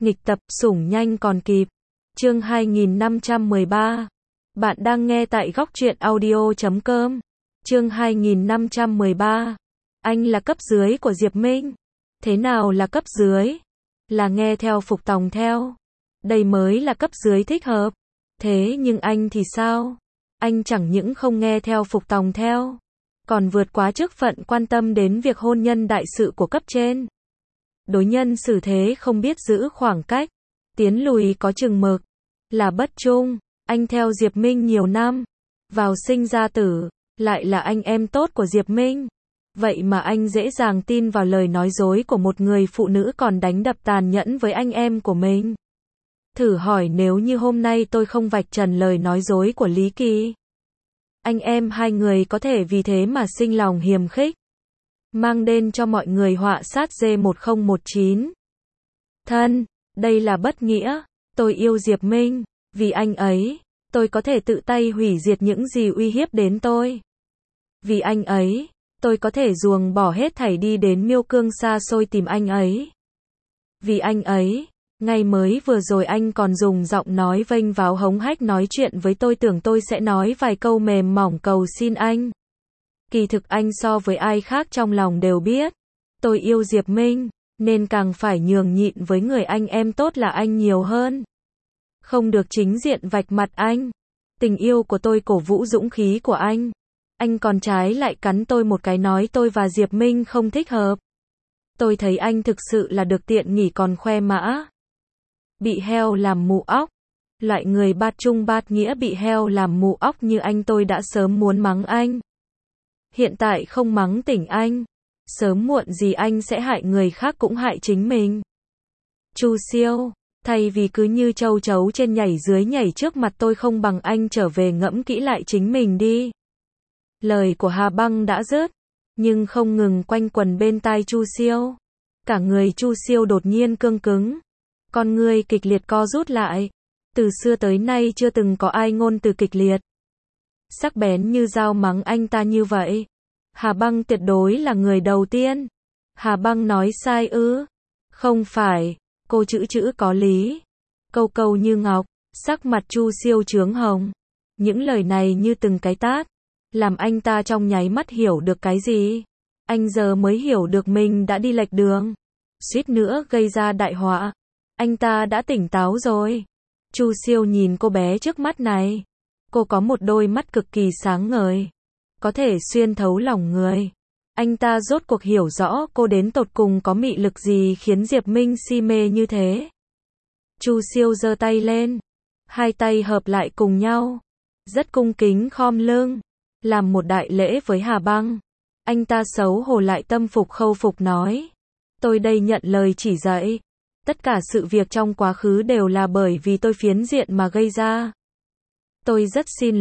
Nghịch tập, sủng nhanh còn kịp. Chương 2513. Bạn đang nghe tại góc truyện audio.com. Chương 2513. Anh là cấp dưới của Diệp Minh. Thế nào là cấp dưới? Là nghe theo phục tòng theo. Đây mới là cấp dưới thích hợp. Thế nhưng anh thì sao? Anh chẳng những không nghe theo phục tòng theo, còn vượt quá chức phận quan tâm đến việc hôn nhân đại sự của cấp trên. Đối nhân xử thế không biết giữ khoảng cách, tiến lùi có chừng mực, là bất trung. Anh theo Diệp Minh nhiều năm, vào sinh ra tử, lại là anh em tốt của Diệp Minh. Vậy mà anh dễ dàng tin vào lời nói dối của một người phụ nữ còn đánh đập tàn nhẫn với anh em của mình. Thử hỏi nếu như hôm nay tôi không vạch trần lời nói dối của Lý Kỳ, anh em hai người có thể vì thế mà sinh lòng hiềm khích, mang đến cho mọi người họa sát G1019. Thân, đây là bất nghĩa. Tôi yêu Diệp Minh, vì anh ấy, tôi có thể tự tay hủy diệt những gì uy hiếp đến tôi. Vì anh ấy, tôi có thể ruồng bỏ hết thảy đi đến Miêu Cương xa xôi tìm anh ấy. Vì anh ấy, ngay mới vừa rồi anh còn dùng giọng nói vênh váo hống hách nói chuyện với tôi, tưởng tôi sẽ nói vài câu mềm mỏng cầu xin anh. Kỳ thực anh so với ai khác trong lòng đều biết, tôi yêu Diệp Minh, nên càng phải nhường nhịn với người anh em tốt là anh nhiều hơn. Không được chính diện vạch mặt anh. Tình yêu của tôi cổ vũ dũng khí của anh. Anh còn trái lại cắn tôi một cái nói tôi và Diệp Minh không thích hợp. Tôi thấy anh thực sự là được tiện nghỉ còn khoe mã. Bị heo làm mù óc. Loại người bát trung bát nghĩa bị heo làm mù óc như anh tôi đã sớm muốn mắng anh. Hiện tại không mắng tỉnh anh, sớm muộn gì anh sẽ hại người khác cũng hại chính mình. Chu Siêu, thay vì cứ như châu chấu trên nhảy dưới nhảy trước mặt tôi, không bằng anh trở về ngẫm kỹ lại chính mình đi. Lời của Hà Băng đã dứt, nhưng không ngừng quanh quẩn bên tai Chu Siêu. Cả người Chu Siêu đột nhiên cương cứng, con người kịch liệt co rút lại. Từ xưa tới nay chưa từng có ai ngôn từ kịch liệt, sắc bén như dao mắng anh ta như vậy. Hà Băng tuyệt đối là người đầu tiên. Hà Băng nói sai ư? Không phải, cô chữ có lý. Câu câu như ngọc, sắc mặt Chu Siêu chướng hồng. Những lời này như từng cái tát, làm anh ta trong nháy mắt hiểu được cái gì. Anh giờ mới hiểu được mình đã đi lệch đường, suýt nữa gây ra đại họa. Anh ta đã tỉnh táo rồi. Chu Siêu nhìn cô bé trước mắt này. Cô có một đôi mắt cực kỳ sáng ngời, có thể xuyên thấu lòng người. Anh ta rốt cuộc hiểu rõ cô đến tột cùng có mị lực gì khiến Diệp Minh si mê như thế. Chu Siêu giơ tay lên, hai tay hợp lại cùng nhau, rất cung kính khom lưng, làm một đại lễ với Hà Băng. Anh ta xấu hổ lại tâm phục khẩu phục nói: tôi đây nhận lời chỉ dạy. Tất cả sự việc trong quá khứ đều là bởi vì tôi phiến diện mà gây ra. Tôi rất xin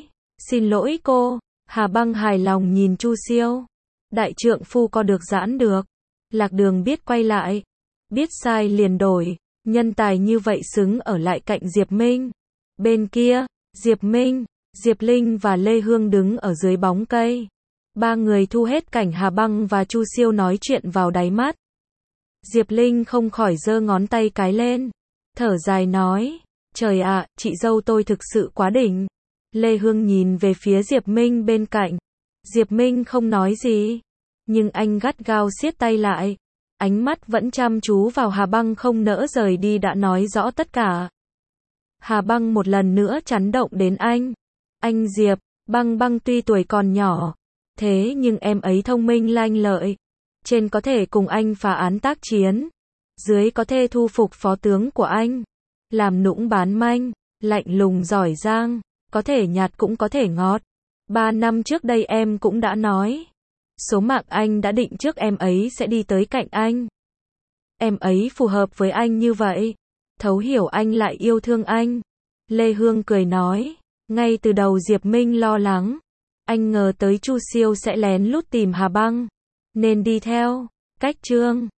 lỗi cô. Hà Băng hài lòng nhìn Chu Siêu. Đại trượng phu co được giãn được, lạc đường biết quay lại, biết sai liền đổi. Nhân tài như vậy xứng ở lại cạnh Diệp Minh. Bên kia, Diệp Minh, Diệp Linh và Lê Hương đứng ở dưới bóng cây. Ba người thu hết cảnh Hà Băng và Chu Siêu nói chuyện vào đáy mắt. Diệp Linh không khỏi giơ ngón tay cái lên, thở dài nói: trời ạ, chị dâu tôi thực sự quá đỉnh. Lê Hương nhìn về phía Diệp Minh bên cạnh. Diệp Minh không nói gì, nhưng anh gắt gao siết tay lại, ánh mắt vẫn chăm chú vào Hà Băng không nỡ rời đi, đã nói rõ tất cả. Hà Băng một lần nữa chấn động đến anh. Anh Diệp, Băng tuy tuổi còn nhỏ, thế nhưng em ấy thông minh lanh lợi. Trên có thể cùng anh phá án tác chiến, dưới có thể thu phục phó tướng của anh, làm nũng bán manh, lạnh lùng giỏi giang, có thể nhạt cũng có thể ngọt. 3 năm trước đây em cũng đã nói, số mạng anh đã định trước em ấy sẽ đi tới cạnh anh. Em ấy phù hợp với anh như vậy, thấu hiểu anh lại yêu thương anh. Lê Hương cười nói, ngay từ đầu Diệp Minh lo lắng, anh ngờ tới Chu Siêu sẽ lén lút tìm Hà Băng, nên đi theo cách Trương